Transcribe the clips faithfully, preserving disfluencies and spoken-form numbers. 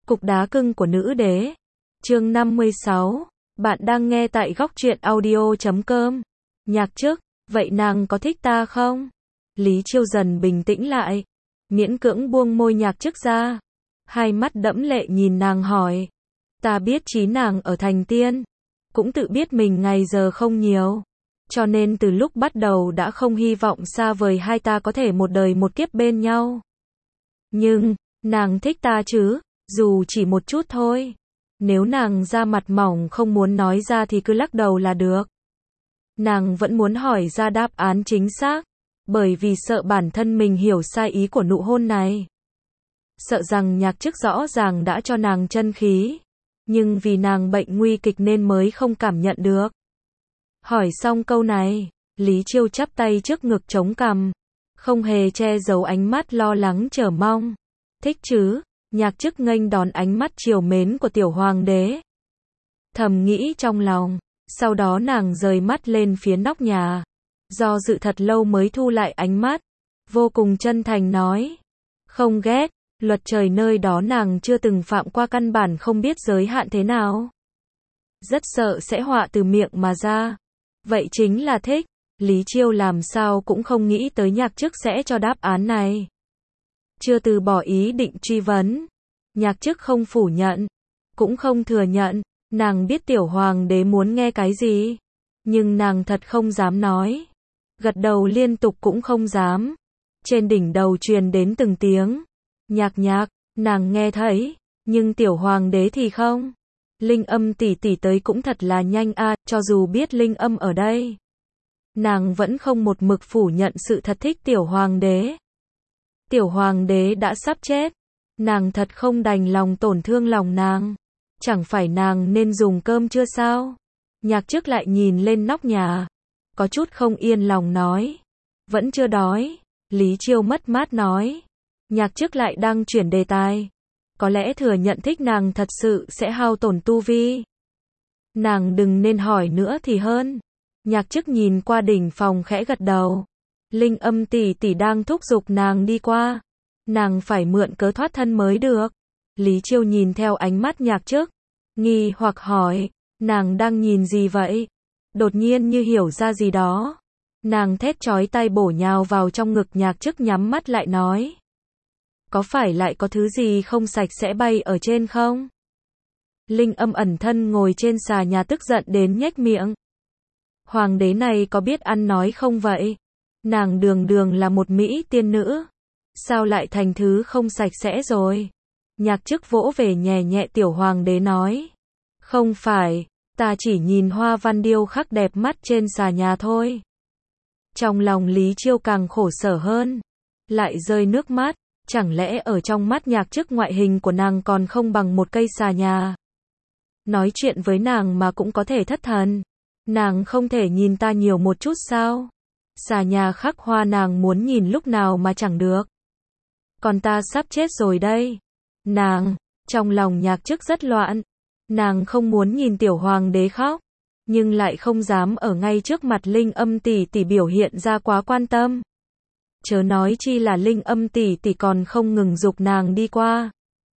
Cục đá cưng của nữ đế. Chương năm mươi sáu. Bạn đang nghe tại góc truyện audio chấm com. Nhạc chức, vậy nàng có thích ta không? Lý Chiêu dần bình tĩnh lại, miễn cưỡng buông môi nhạc chức ra, hai mắt đẫm lệ nhìn nàng hỏi. Ta biết chí nàng ở thành tiên, cũng tự biết mình ngày giờ không nhiều, cho nên từ lúc bắt đầu đã không hy vọng xa vời hai ta có thể một đời một kiếp bên nhau. Nhưng, nàng thích ta chứ, dù chỉ một chút thôi. Nếu nàng ra mặt mỏng không muốn nói ra thì cứ lắc đầu là được. Nàng vẫn muốn hỏi ra đáp án chính xác, bởi vì sợ bản thân mình hiểu sai ý của nụ hôn này. Sợ rằng nhạc chức rõ ràng đã cho nàng chân khí, nhưng vì nàng bệnh nguy kịch nên mới không cảm nhận được. Hỏi xong câu này, Lý Chiêu chắp tay trước ngực chống cằm, không hề che giấu ánh mắt lo lắng chờ mong. Thích chứ? Nhạc chức nghênh đón ánh mắt trìu mến của tiểu hoàng đế. Thầm nghĩ trong lòng, sau đó nàng rời mắt lên phía nóc nhà, do dự thật lâu mới thu lại ánh mắt, vô cùng chân thành nói. Không ghét, luật trời nơi đó nàng chưa từng phạm qua, căn bản không biết giới hạn thế nào. Rất sợ sẽ họa từ miệng mà ra. Vậy chính là thích. Lý Chiêu làm sao cũng không nghĩ tới nhạc chức sẽ cho đáp án này. Chưa từ bỏ ý định truy vấn, nhạc chức không phủ nhận, cũng không thừa nhận. Nàng biết tiểu hoàng đế muốn nghe cái gì, nhưng nàng thật không dám nói. Gật đầu liên tục cũng không dám. Trên đỉnh đầu truyền đến từng tiếng nhạc nhạc, nàng nghe thấy, nhưng tiểu hoàng đế thì không. Linh Âm tỷ tỷ tới cũng thật là nhanh a, à, cho dù biết Linh Âm ở đây, nàng vẫn không một mực phủ nhận sự thật thích tiểu hoàng đế. Tiểu hoàng đế đã sắp chết, nàng thật không đành lòng tổn thương lòng nàng. Chẳng phải nàng nên dùng cơm chưa sao? Nhạc chức lại nhìn lên nóc nhà, có chút không yên lòng nói. Vẫn chưa đói. Lý Chiêu mất mát nói. Nhạc chức lại đang chuyển đề tài. Có lẽ thừa nhận thích nàng thật sự sẽ hao tổn tu vi. Nàng đừng nên hỏi nữa thì hơn. Nhạc chức nhìn qua đỉnh phòng khẽ gật đầu. Linh Âm tỷ tỷ đang thúc giục nàng đi qua. Nàng phải mượn cớ thoát thân mới được. Lý Chiêu nhìn theo ánh mắt nhạc chức, nghi hoặc hỏi, nàng đang nhìn gì vậy? Đột nhiên như hiểu ra gì đó, nàng thét chói tai bổ nhào vào trong ngực nhạc chức, nhắm mắt lại nói. Có phải lại có thứ gì không sạch sẽ bay ở trên không? Linh Âm ẩn thân ngồi trên xà nhà tức giận đến nhếch miệng. Hoàng đế này có biết ăn nói không vậy? Nàng đường đường là một mỹ tiên nữ, sao lại thành thứ không sạch sẽ rồi? Nhạc chức vỗ về nhẹ nhẹ tiểu hoàng đế nói. Không phải, ta chỉ nhìn hoa văn điêu khắc đẹp mắt trên xà nhà thôi. Trong lòng Lý Chiêu càng khổ sở hơn, lại rơi nước mắt. Chẳng lẽ ở trong mắt nhạc chức ngoại hình của nàng còn không bằng một cây xà nhà? Nói chuyện với nàng mà cũng có thể thất thần. Nàng không thể nhìn ta nhiều một chút sao? Xà nhà khắc hoa nàng muốn nhìn lúc nào mà chẳng được. Còn ta sắp chết rồi đây. Nàng, trong lòng nhạc chức rất loạn. Nàng không muốn nhìn tiểu hoàng đế khóc, nhưng lại không dám ở ngay trước mặt Linh Âm tỷ tỷ biểu hiện ra quá quan tâm. Chớ nói chi là Linh Âm tỷ tỷ còn không ngừng giục nàng đi qua.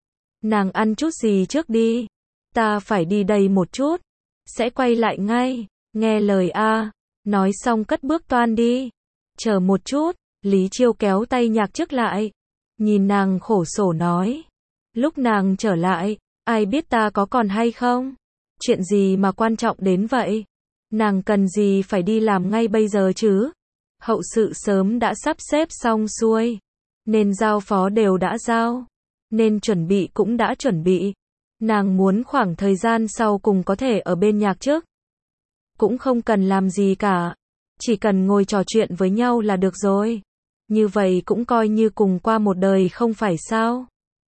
Nàng ăn chút gì trước đi, ta phải đi đây một chút, sẽ quay lại ngay, nghe lời a. Nói xong cất bước toan đi. Chờ một chút, Lý Chiêu kéo tay nhạc chức lại, nhìn nàng khổ sở nói. Lúc nàng trở lại, ai biết ta có còn hay không? Chuyện gì mà quan trọng đến vậy? Nàng cần gì phải đi làm ngay bây giờ chứ? Hậu sự sớm đã sắp xếp xong xuôi, nên giao phó đều đã giao, nên chuẩn bị cũng đã chuẩn bị. Nàng muốn khoảng thời gian sau cùng có thể ở bên nhạc chức, cũng không cần làm gì cả, chỉ cần ngồi trò chuyện với nhau là được rồi. Như vậy cũng coi như cùng qua một đời không phải sao?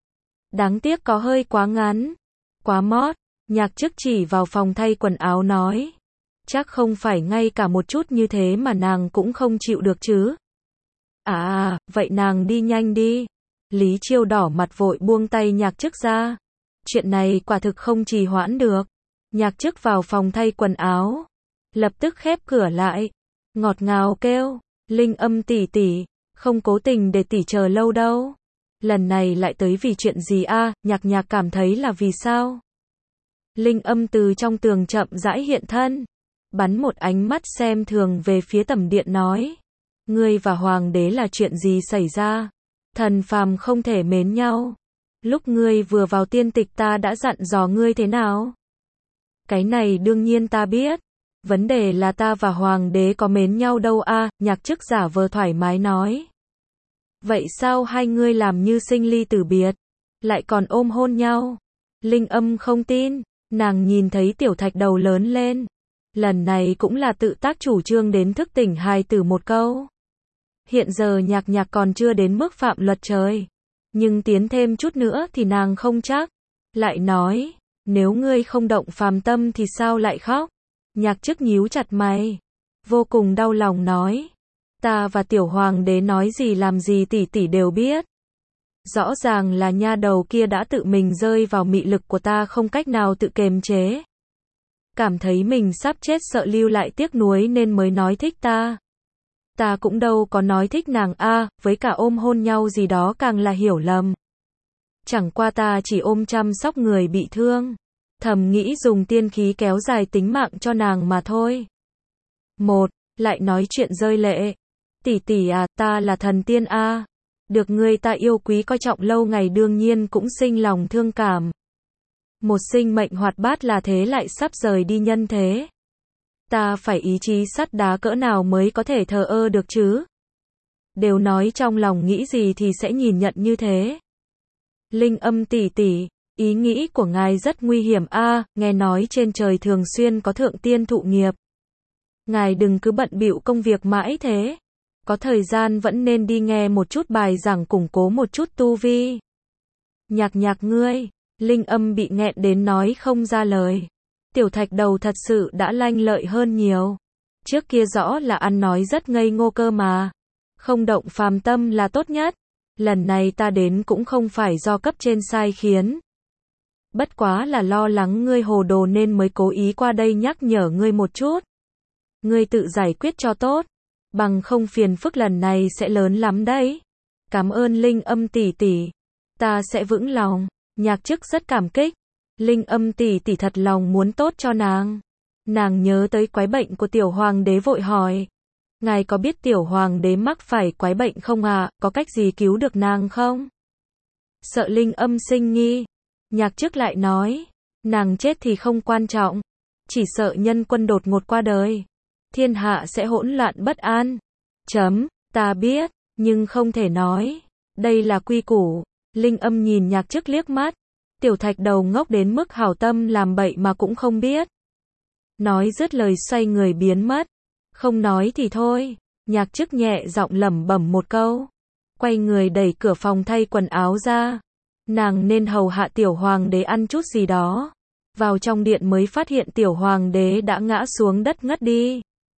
Đáng tiếc có hơi quá ngắn, quá mót. Nhạc chức chỉ vào phòng thay quần áo nói. Chắc không phải ngay cả một chút như thế mà nàng cũng không chịu được chứ? À, vậy nàng đi nhanh đi. Lý Chiêu đỏ mặt vội buông tay nhạc chức ra. Chuyện này quả thực không trì hoãn được. Nhạc chức vào phòng thay quần áo, lập tức khép cửa lại, ngọt ngào kêu. Linh Âm tỷ tỷ, không cố tình để tỷ chờ lâu đâu. Lần này lại tới vì chuyện gì a? Nhạc Nhạc cảm thấy là vì sao? Linh Âm từ trong tường chậm rãi hiện thân, bắn một ánh mắt xem thường về phía Tầm Điện nói: Ngươi và Hoàng đế là chuyện gì xảy ra? Thần phàm không thể mến nhau. Lúc ngươi vừa vào tiên tịch ta đã dặn dò ngươi thế nào? Cái này đương nhiên ta biết. Vấn đề là ta và Hoàng đế có mến nhau đâu a? Nhạc Chức giả vờ thoải mái nói. Vậy sao hai ngươi làm như sinh ly tử biệt, lại còn ôm hôn nhau? Linh Âm không tin, nàng nhìn thấy Tiểu Thạch Đầu lớn lên. Lần này cũng là tự tác chủ trương đến thức tỉnh hài tử một câu. Hiện giờ Nhạc Nhạc còn chưa đến mức phạm luật trời, nhưng tiến thêm chút nữa thì nàng không chắc. Lại nói, nếu ngươi không động phàm tâm thì sao lại khóc? Nhạc Chức nhíu chặt mày, vô cùng đau lòng nói. Ta và Tiểu Hoàng đế nói gì làm gì tỷ tỷ đều biết. Rõ ràng là nha đầu kia đã tự mình rơi vào mị lực của ta không cách nào tự kiềm chế. Cảm thấy mình sắp chết sợ lưu lại tiếc nuối nên mới nói thích ta. Ta cũng đâu có nói thích nàng a, với cả ôm hôn nhau gì đó càng là hiểu lầm. Chẳng qua ta chỉ ôm chăm sóc người bị thương, thầm nghĩ dùng tiên khí kéo dài tính mạng cho nàng mà thôi. Một, lại nói chuyện rơi lệ. Tỷ tỷ à, ta là thần tiên a, được người ta yêu quý coi trọng lâu ngày đương nhiên cũng sinh lòng thương cảm. Một sinh mệnh hoạt bát là thế lại sắp rời đi nhân thế. Ta phải ý chí sắt đá cỡ nào mới có thể thờ ơ được chứ? Đều nói trong lòng nghĩ gì thì sẽ nhìn nhận như thế. Linh Âm tỷ tỷ, ý nghĩ của ngài rất nguy hiểm a, nghe nói trên trời thường xuyên có thượng tiên thụ nghiệp. Ngài đừng cứ bận bịu công việc mãi thế. Có thời gian vẫn nên đi nghe một chút bài giảng củng cố một chút tu vi. Nhạc Nhạc ngươi, Linh Âm bị nghẹn đến nói không ra lời. Tiểu Thạch Đầu thật sự đã lanh lợi hơn nhiều. Trước kia rõ là ăn nói rất ngây ngô cơ mà. Không động phàm tâm là tốt nhất. Lần này ta đến cũng không phải do cấp trên sai khiến. Bất quá là lo lắng ngươi hồ đồ nên mới cố ý qua đây nhắc nhở ngươi một chút. Ngươi tự giải quyết cho tốt, bằng không phiền phức lần này sẽ lớn lắm đấy. Cảm ơn Linh Âm tỷ tỷ, ta sẽ vững lòng. Nhạc Chức rất cảm kích. Linh Âm tỷ tỷ thật lòng muốn tốt cho nàng. Nàng nhớ tới quái bệnh của Tiểu Hoàng đế vội hỏi. Ngài có biết Tiểu Hoàng đế mắc phải quái bệnh không à, có cách gì cứu được nàng không? Sợ Linh Âm sinh nghi. Nhạc Chức lại nói, nàng chết thì không quan trọng, chỉ sợ nhân quân đột ngột qua đời, thiên hạ sẽ hỗn loạn bất an. Chấm, ta biết, nhưng không thể nói. Đây là quy củ. Linh Âm nhìn Nhạc Chức liếc mắt. Tiểu Thạch Đầu ngốc đến mức hảo tâm làm bậy mà cũng không biết. Nói dứt lời xoay người biến mất. Không nói thì thôi. Nhạc Chức nhẹ giọng lẩm bẩm một câu, quay người đẩy cửa phòng thay quần áo ra. Nàng nên hầu hạ Tiểu Hoàng đế ăn chút gì đó. Vào trong điện mới phát hiện Tiểu Hoàng đế đã ngã xuống đất ngất đi.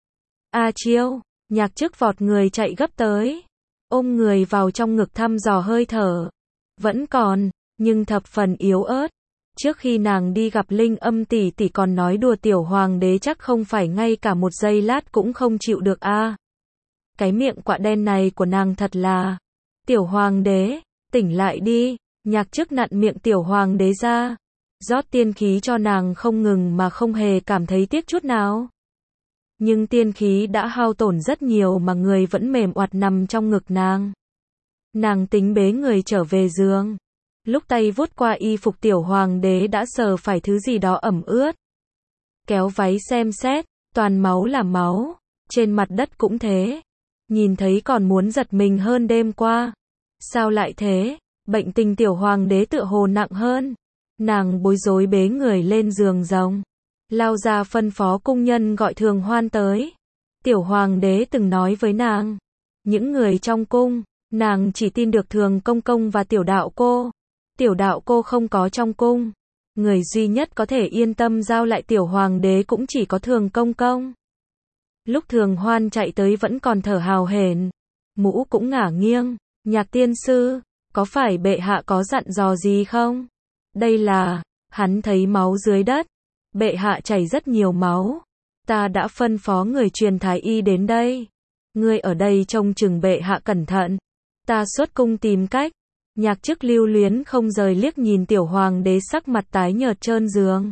A Chiêu, Nhạc Chức vọt người chạy gấp tới, ôm người vào trong ngực thăm dò hơi thở. Vẫn còn, nhưng thập phần yếu ớt. Trước khi nàng đi gặp Linh Âm tỷ tỷ còn nói đùa Tiểu Hoàng đế chắc không phải ngay cả một giây lát cũng không chịu được a. À, cái miệng quạ đen này của nàng thật là. Tiểu Hoàng đế, tỉnh lại đi. Nhạc Chức nặn miệng Tiểu Hoàng đế ra, rót tiên khí cho nàng không ngừng mà không hề cảm thấy tiếc chút nào. Nhưng tiên khí đã hao tổn rất nhiều mà người vẫn mềm oặt nằm trong ngực nàng. Nàng tính bế người trở về giường. Lúc tay vuốt qua y phục Tiểu Hoàng đế đã sờ phải thứ gì đó ẩm ướt. Kéo váy xem xét, toàn máu là máu. Trên mặt đất cũng thế. Nhìn thấy còn muốn giật mình hơn đêm qua. Sao lại thế? Bệnh tình Tiểu Hoàng đế tựa hồ nặng hơn. Nàng bối rối bế người lên giường rồng, lao ra phân phó cung nhân gọi Thường Hoan tới. Tiểu Hoàng đế từng nói với nàng, những người trong cung, nàng chỉ tin được Thường công công và Tiểu đạo cô. Tiểu đạo cô không có trong cung, người duy nhất có thể yên tâm giao lại Tiểu Hoàng đế cũng chỉ có Thường công công. Lúc Thường Hoan chạy tới vẫn còn thở hào hển, mũ cũng ngả nghiêng. Nhạc tiên sư, có phải bệ hạ có dặn dò gì không? Đây là, hắn thấy máu dưới đất. Bệ hạ chảy rất nhiều máu. Ta đã phân phó người truyền thái y đến đây. Ngươi ở đây trông chừng bệ hạ cẩn thận. Ta xuất cung tìm cách. Nhạc Chức lưu luyến không rời liếc nhìn tiểu hoàng đế sắc mặt tái nhợt trơn giường.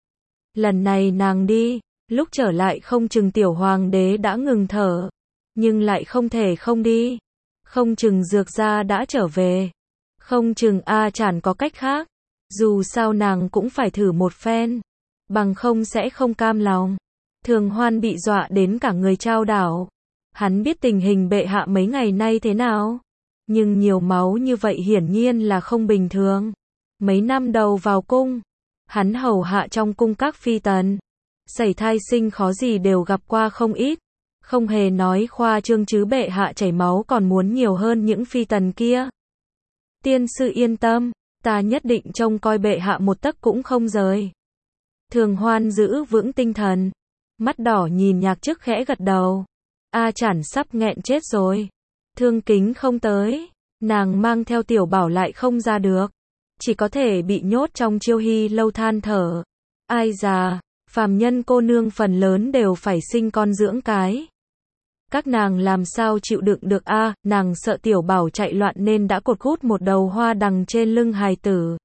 Lần này nàng đi, lúc trở lại không chừng tiểu hoàng đế đã ngừng thở, nhưng lại không thể không đi. Không chừng Dược gia đã trở về, không chừng A Chản có cách khác, dù sao nàng cũng phải thử một phen, bằng không sẽ không cam lòng. Thường Hoan bị dọa đến cả người chao đảo. Hắn biết tình hình bệ hạ mấy ngày nay thế nào, nhưng nhiều máu như vậy hiển nhiên là không bình thường. Mấy năm đầu vào cung, hắn hầu hạ trong cung các phi tần, sảy thai sinh khó gì đều gặp qua không ít, không hề nói khoa trương chứ bệ hạ chảy máu còn muốn nhiều hơn những phi tần kia. Tiên sư yên tâm, ta nhất định trông coi bệ hạ một tấc cũng không rời. Thường Hoan giữ vững tinh thần, mắt đỏ nhìn Nhạc Chức khẽ gật đầu. A Chản sắp nghẹn chết rồi. Thương Kính không tới, nàng mang theo Tiểu Bảo lại không ra được, chỉ có thể bị nhốt trong Chiêu Hy lâu than thở. Ai già, phàm nhân cô nương phần lớn đều phải sinh con dưỡng cái. Các nàng làm sao chịu đựng được a, à, nàng sợ Tiểu Bảo chạy loạn nên đã cột hút một đầu hoa đằng trên lưng hài tử.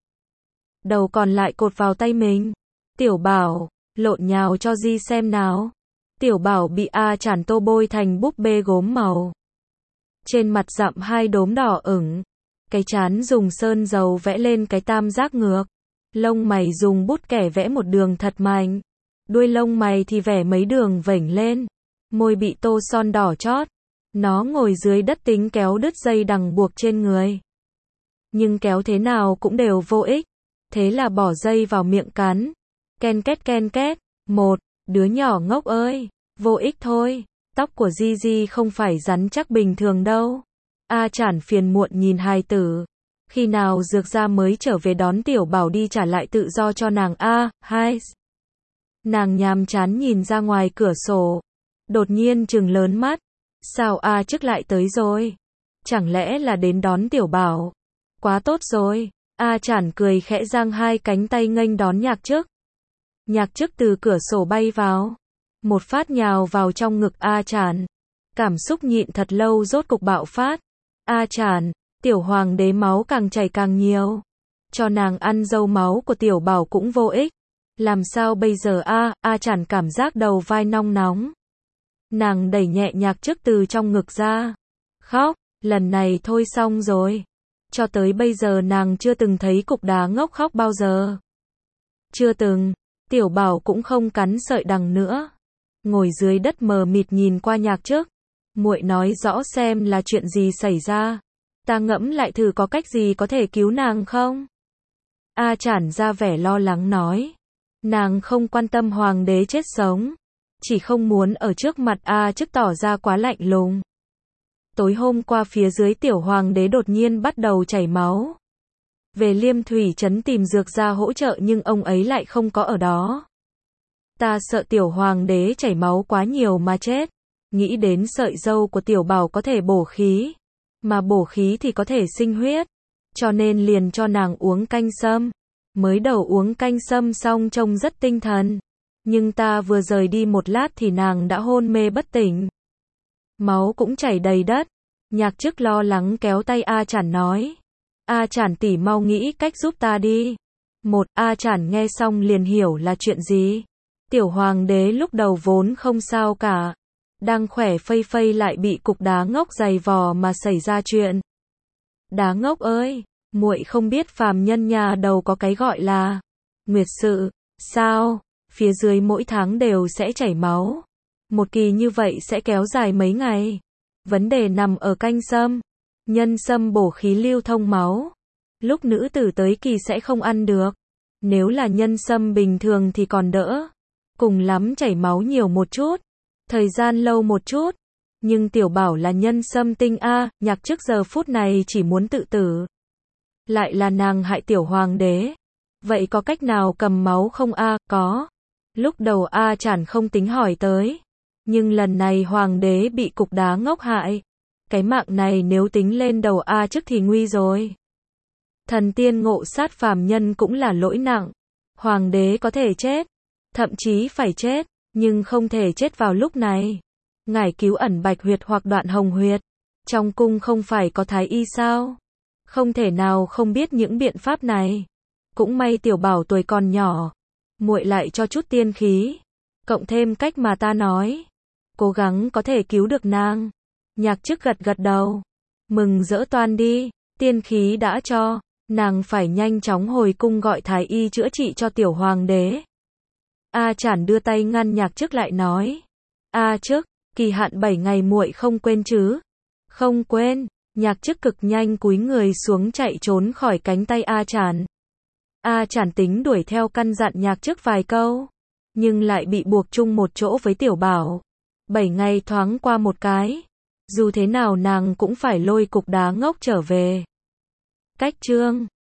Đầu còn lại cột vào tay mình. Tiểu Bảo, lộn nhào cho Di xem nào. Tiểu Bảo bị A Chản tô bôi thành búp bê gốm màu. Trên mặt dặm hai đốm đỏ ửng. Cái trán dùng sơn dầu vẽ lên cái tam giác ngược. Lông mày dùng bút kẻ vẽ một đường thật mạnh. Đuôi lông mày thì vẽ mấy đường vểnh lên. Môi bị tô son đỏ chót. Nó ngồi dưới đất tính kéo đứt dây đằng buộc trên người. Nhưng kéo thế nào cũng đều vô ích. Thế là bỏ dây vào miệng cắn. Ken két ken két. Một, đứa nhỏ ngốc ơi. Vô ích thôi. Tóc của Di Di không phải rắn chắc bình thường đâu. A Chản phiền muộn nhìn hài tử. Khi nào Dược gia mới trở về đón Tiểu Bảo đi trả lại tự do cho nàng a, hai. Nàng nhàm chán nhìn ra ngoài cửa sổ. Đột nhiên trừng lớn mắt. Sao A Chức lại tới rồi? Chẳng lẽ là đến đón Tiểu Bảo? Quá tốt rồi. A Chản cười khẽ giang hai cánh tay nghênh đón Nhạc Chức. Nhạc Chức từ cửa sổ bay vào. Một phát nhào vào trong ngực A Chản. Cảm xúc nhịn thật lâu rốt cục bạo phát. A Chản, Tiểu Hoàng đế máu càng chảy càng nhiều. Cho nàng ăn dâu máu của Tiểu Bảo cũng vô ích. Làm sao bây giờ a, A Chản cảm giác đầu vai nong nóng. Nàng đẩy nhẹ Nhạc Chức từ trong ngực ra. Khóc, lần này thôi xong rồi. Cho tới bây giờ nàng chưa từng thấy cục đá ngốc khóc bao giờ. Chưa từng, Tiểu Bảo cũng không cắn sợi đằng nữa. Ngồi dưới đất mờ mịt nhìn qua Nhạc Chức. Muội nói rõ xem là chuyện gì xảy ra. Ta ngẫm lại thử có cách gì có thể cứu nàng không? A Chản ra vẻ lo lắng nói. Nàng không quan tâm hoàng đế chết sống. Chỉ không muốn ở trước mặt A Chức tỏ ra quá lạnh lùng. Tối hôm qua phía dưới Tiểu Hoàng đế đột nhiên bắt đầu chảy máu. Về Liêm Thủy Trấn tìm Dược gia hỗ trợ nhưng ông ấy lại không có ở đó. Ta sợ Tiểu Hoàng đế chảy máu quá nhiều mà chết. Nghĩ đến sợi dâu của Tiểu Bảo có thể bổ khí. Mà bổ khí thì có thể sinh huyết. Cho nên liền cho nàng uống canh sâm. Mới đầu uống canh sâm xong trông rất tinh thần. Nhưng ta vừa rời đi một lát thì nàng đã hôn mê bất tỉnh. Máu cũng chảy đầy đất. Nhạc Chức lo lắng kéo tay A Chản nói. A Chản tỷ mau nghĩ cách giúp ta đi. Một, A Chản nghe xong liền hiểu là chuyện gì. Tiểu Hoàng đế lúc đầu vốn không sao cả. Đang khỏe phây phây lại bị cục đá ngốc giày vò mà xảy ra chuyện. Đá ngốc ơi, muội không biết phàm nhân nhà đầu có cái gọi là nguyệt sự, sao? Phía dưới mỗi tháng đều sẽ chảy máu. Một kỳ như vậy sẽ kéo dài mấy ngày. Vấn đề nằm ở canh sâm. Nhân sâm bổ khí lưu thông máu. Lúc nữ tử tới kỳ sẽ không ăn được. Nếu là nhân sâm bình thường thì còn đỡ. Cùng lắm chảy máu nhiều một chút. Thời gian lâu một chút. Nhưng Tiểu Bảo là nhân sâm tinh a, Nhạc Chức giờ phút này chỉ muốn tự tử. Lại là nàng hại Tiểu Hoàng đế. Vậy có cách nào cầm máu không a? Có. Lúc đầu A Chản không tính hỏi tới. Nhưng lần này Hoàng đế bị cục đá ngốc hại. Cái mạng này nếu tính lên đầu A Chức thì nguy rồi. Thần tiên ngộ sát phàm nhân cũng là lỗi nặng. Hoàng đế có thể chết. Thậm chí phải chết. Nhưng không thể chết vào lúc này. Ngải cứu ẩn bạch huyệt hoặc đoạn hồng huyệt. Trong cung không phải có thái y sao? Không thể nào không biết những biện pháp này. Cũng may tiểu bảo tuổi còn nhỏ, muội lại cho chút tiên khí, cộng thêm cách mà ta nói, cố gắng có thể cứu được nàng. Nhạc Chức gật gật đầu, mừng rỡ toan đi, tiên khí đã cho, nàng phải nhanh chóng hồi cung gọi thái y chữa trị cho tiểu hoàng đế. A Chản đưa tay ngăn Nhạc Chức lại nói, A Chức, kỳ hạn bảy ngày muội không quên chứ? Không quên. Nhạc Chức cực nhanh cúi người xuống chạy trốn khỏi cánh tay A Chản. A Chản tính đuổi theo căn dặn Nhạc Chức vài câu, nhưng lại bị buộc chung một chỗ với tiểu bảo. Bảy ngày thoáng qua một cái, dù thế nào nàng cũng phải lôi cục đá ngốc trở về. Cách chương